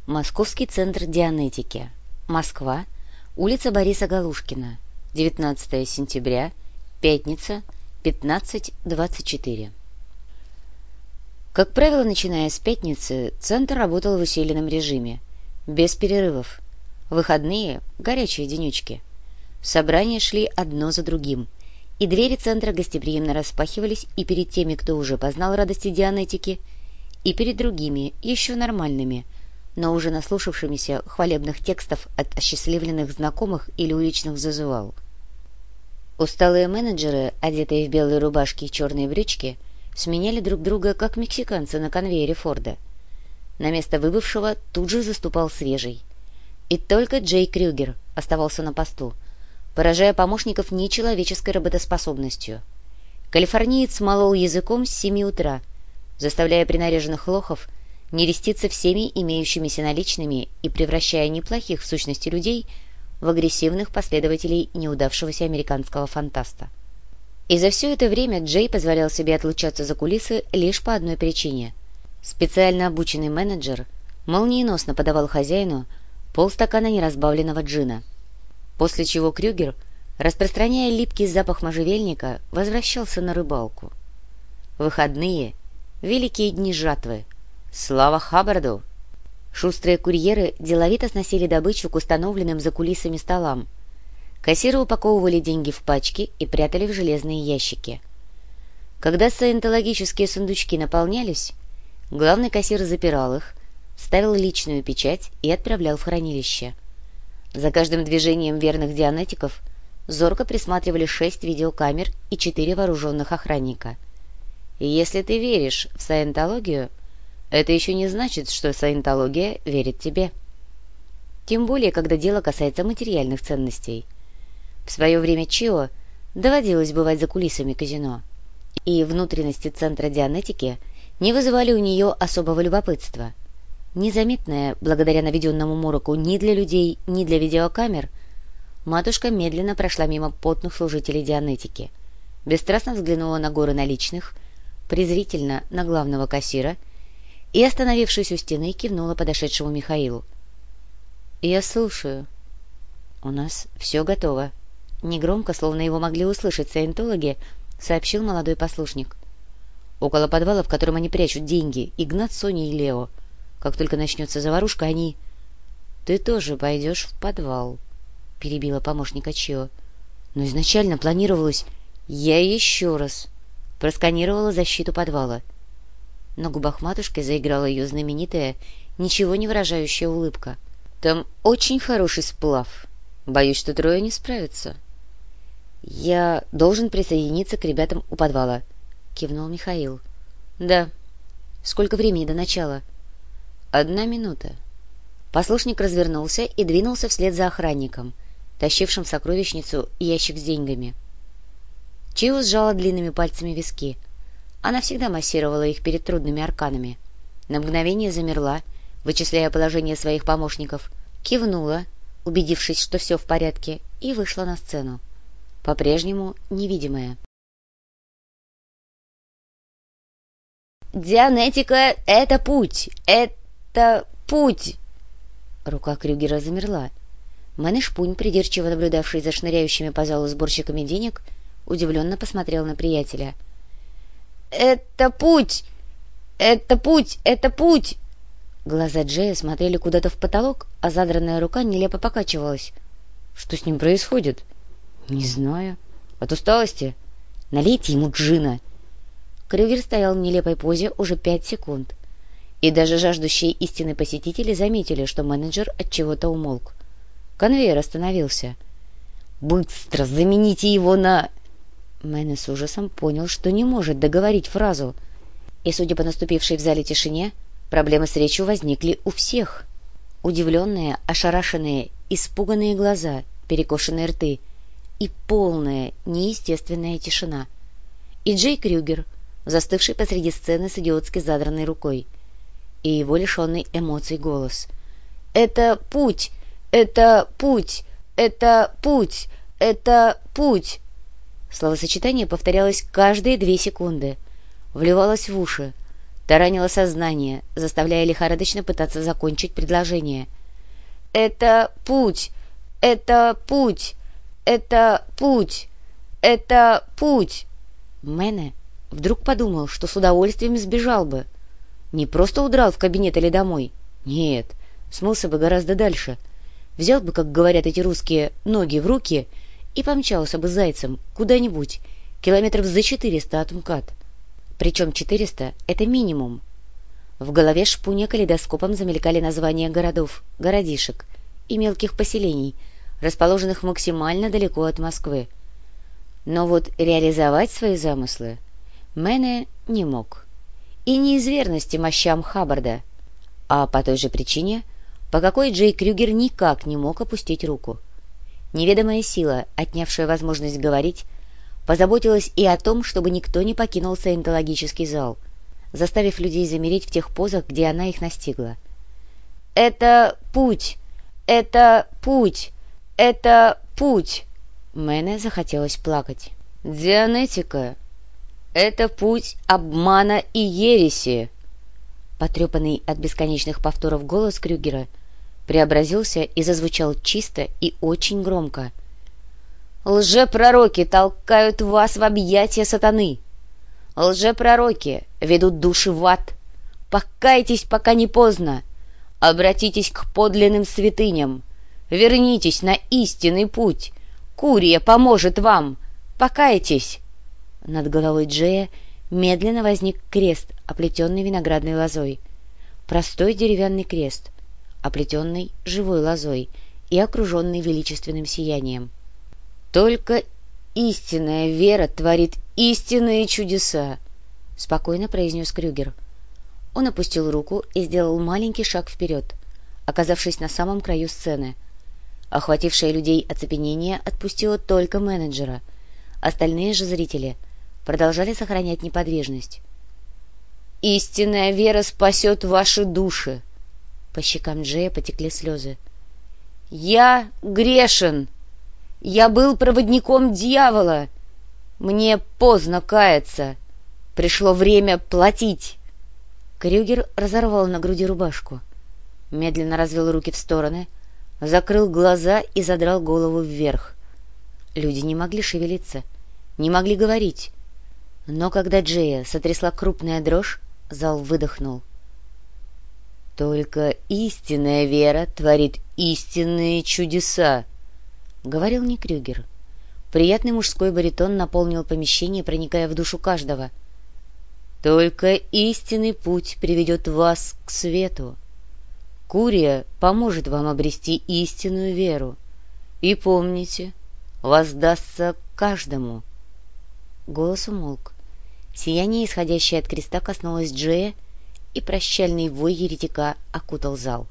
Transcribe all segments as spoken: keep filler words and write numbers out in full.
Московский центр Дианетики. Москва. Улица Бориса Галушкина. девятнадцатое сентября. Пятница. пятнадцать двадцать четыре. Как правило, начиная с пятницы, центр работал в усиленном режиме, без перерывов. Выходные — горячие денечки. Собрания шли одно за другим, и двери центра гостеприимно распахивались и перед теми, кто уже познал радости Дианетики, и перед другими, еще нормальными, но уже наслушавшимися хвалебных текстов от осчастливленных знакомых или уличных зазывал. Усталые менеджеры, одетые в белые рубашки и черные брючки, сменяли друг друга, как мексиканцы на конвейере Форда. На место выбывшего тут же заступал свежий. И только Джей Крюгер оставался на посту, поражая помощников нечеловеческой работоспособностью. Калифорниец молол языком с семи утра, заставляя принаряженных лохов нереститься всеми имеющимися наличными и превращая неплохих в сущности людей в агрессивных последователей неудавшегося американского фантаста. И за все это время Джей позволял себе отлучаться за кулисы лишь по одной причине. Специально обученный менеджер молниеносно подавал хозяину полстакана неразбавленного джина, после чего Крюгер, распространяя липкий запах можжевельника, возвращался на рыбалку. Выходные — великие дни жатвы. Слава Хаббарду! Шустрые курьеры деловито сносили добычу к установленным за кулисами столам. Кассиры упаковывали деньги в пачки и прятали в железные ящики. Когда саентологические сундучки наполнялись, главный кассир запирал их, ставил личную печать и отправлял в хранилище. За каждым движением верных дианетиков зорко присматривали шесть видеокамер и четыре вооруженных охранника. И если ты веришь в саентологию, это еще не значит, что саентология верит тебе. Тем более, когда дело касается материальных ценностей. В свое время Чио доводилось бывать за кулисами казино, и внутренности центра Дианетики не вызывали у нее особого любопытства. Незаметная, благодаря наведенному мороку ни для людей, ни для видеокамер, матушка медленно прошла мимо потных служителей Дианетики, бесстрастно взглянула на горы наличных, презрительно на главного кассира и, остановившись у стены, кивнула подошедшему Михаилу. — Я слушаю. — У нас все готово. Негромко, словно его могли услышать саентологи, сообщил молодой послушник. — Около подвала, в котором они прячут деньги, Игнат, Соня и Лео. Как только начнется заварушка, они... — Ты тоже пойдешь в подвал, — перебила помощника Чио. — Но изначально планировалось... — Я еще раз просканировала защиту подвала. На губах матушки заиграла ее знаменитая, ничего не выражающая улыбка. — Там очень хороший сплав. Боюсь, что трое не справятся. — Я должен присоединиться к ребятам у подвала, — кивнул Михаил. — Да. — Сколько времени до начала? — Одна минута. Послушник развернулся и двинулся вслед за охранником, тащившим в сокровищницу ящик с деньгами. Чио сжала длинными пальцами виски. Она всегда массировала их перед трудными арканами. На мгновение замерла, вычисляя положение своих помощников, кивнула, убедившись, что все в порядке, и вышла на сцену, по-прежнему невидимая. «Дианетика — это путь! Это путь!» Рука Крюгера замерла. Мэн Шпунь, придирчиво наблюдавший за шныряющими по залу сборщиками денег, удивленно посмотрел на приятеля. «Это путь! Это путь! Это путь!» Глаза Джея смотрели куда-то в потолок, а задранная рука нелепо покачивалась. «Что с ним происходит?» «Не знаю. От усталости? Налейте ему джина!» Крюгер стоял в нелепой позе уже пять секунд, и даже жаждущие истины посетители заметили, что менеджер от чего-то умолк. Конвейер остановился. «Быстро замените его на...» Мэн с ужасом понял, что не может договорить фразу, и, судя по наступившей в зале тишине, проблемы с речью возникли у всех. Удивленные, ошарашенные, испуганные глаза, перекошенные рты и полная, неестественная тишина. И Джей Крюгер, застывший посреди сцены с идиотски задранной рукой, и его лишенный эмоций голос. «Это путь! Это путь! Это путь! Это путь!» Словосочетание повторялось каждые две секунды, вливалось в уши, таранило сознание, заставляя лихорадочно пытаться закончить предложение. «Это путь! Это путь! Это путь! Это путь!» Мене вдруг подумал, что с удовольствием сбежал бы. Не просто удрал в кабинет или домой. Нет, смылся бы гораздо дальше. Взял бы, как говорят эти русские, ноги в руки и помчался бы зайцем куда-нибудь, километров за четыреста от МКАД. Причем четыреста — это минимум. В голове шпуня калейдоскопом замелькали названия городов, городишек и мелких поселений, расположенных максимально далеко от Москвы. Но вот реализовать свои замыслы Мене не мог. И не из верности мощам Хаббарда, а по той же причине, по какой Джей Крюгер никак не мог опустить руку. Неведомая сила, отнявшая возможность говорить, позаботилась и о том, чтобы никто не покинул саентологический зал, заставив людей замереть в тех позах, где она их настигла. «Это путь! Это путь! Это путь!» Мене захотелось плакать. «Дианетика! Это путь обмана и ереси!» Потрепанный от бесконечных повторов голос Крюгера преобразился и зазвучал чисто и очень громко. «Лжепророки толкают вас в объятия сатаны! Лжепророки ведут души в ад! Покайтесь, пока не поздно! Обратитесь к подлинным святыням! Вернитесь на истинный путь! Курия поможет вам! Покайтесь!» Над головой Джея медленно возник крест, оплетенный виноградной лозой. Простой деревянный крест, оплетенный живой лозой и окруженный величественным сиянием. «Только истинная вера творит истинные чудеса», — спокойно произнес Крюгер. Он опустил руку и сделал маленький шаг вперед, оказавшись на самом краю сцены. Охватившее людей оцепенение отпустило только менеджера. Остальные же зрители продолжали сохранять неподвижность. «Истинная вера спасет ваши души!» По щекам Джея потекли слезы. «Я грешен! Я был проводником дьявола! Мне поздно каяться! Пришло время платить!» Крюгер разорвал на груди рубашку, медленно развел руки в стороны, закрыл глаза и задрал голову вверх. Люди не могли шевелиться, не могли говорить. Но когда Джея сотрясла крупная дрожь, зал выдохнул. «Только истинная вера творит истинные чудеса», — говорил не Крюгер. Приятный мужской баритон наполнил помещение, проникая в душу каждого. «Только истинный путь приведет вас к свету. Курия поможет вам обрести истинную веру. И помните, воздастся каждому». Голос умолк. Сияние, исходящее от креста, коснулось Джея, и прощальный вой еретика окутал зал.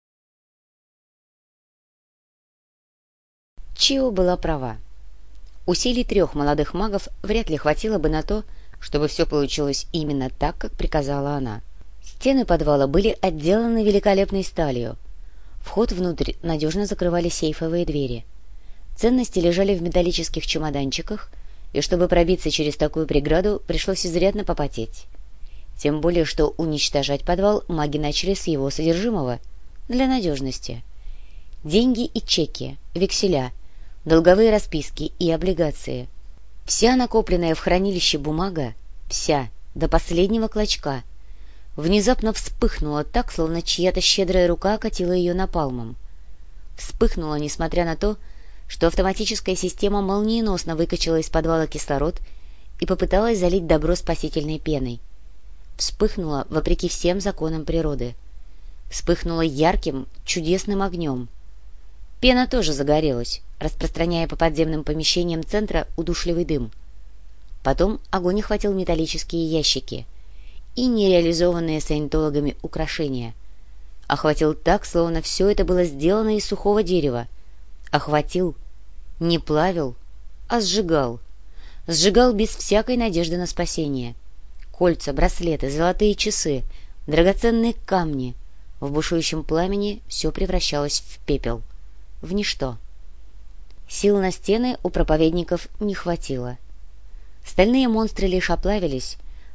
Чио была права. Усилий трех молодых магов вряд ли хватило бы на то, чтобы все получилось именно так, как приказала она. Стены подвала были отделаны великолепной сталью. Вход внутрь надежно закрывали сейфовые двери. Ценности лежали в металлических чемоданчиках, и чтобы пробиться через такую преграду, пришлось изрядно попотеть. Тем более, что уничтожать подвал маги начали с его содержимого, для надежности. Деньги и чеки, векселя, долговые расписки и облигации. Вся накопленная в хранилище бумага, вся, до последнего клочка, внезапно вспыхнула так, словно чья-то щедрая рука окатила ее напалмом. Вспыхнула, несмотря на то, что автоматическая система молниеносно выкачала из подвала кислород и попыталась залить добро спасительной пеной. Вспыхнула вопреки всем законам природы. Вспыхнула ярким, чудесным огнем. Пена тоже загорелась, распространяя по подземным помещениям центра удушливый дым. Потом огонь охватил металлические ящики и нереализованные саентологами украшения. Охватил так, словно все это было сделано из сухого дерева. Охватил, не плавил, а сжигал. Сжигал без всякой надежды на спасение. Кольца, браслеты, золотые часы, драгоценные камни. В бушующем пламени все превращалось в пепел, в ничто. Сил на стены у проповедников не хватило. Стальные монстры лишь оплавились,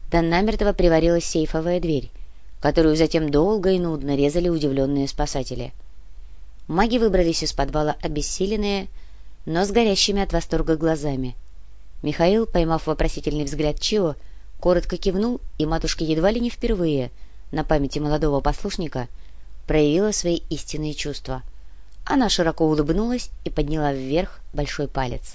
да намертво приварилась сейфовая дверь, которую затем долго и нудно резали удивленные спасатели. Маги выбрались из подвала обессиленные, но с горящими от восторга глазами. Михаил, поймав вопросительный взгляд Чио, коротко кивнул, и матушка едва ли не впервые на памяти молодого послушника проявила свои истинные чувства. Она широко улыбнулась и подняла вверх большой палец.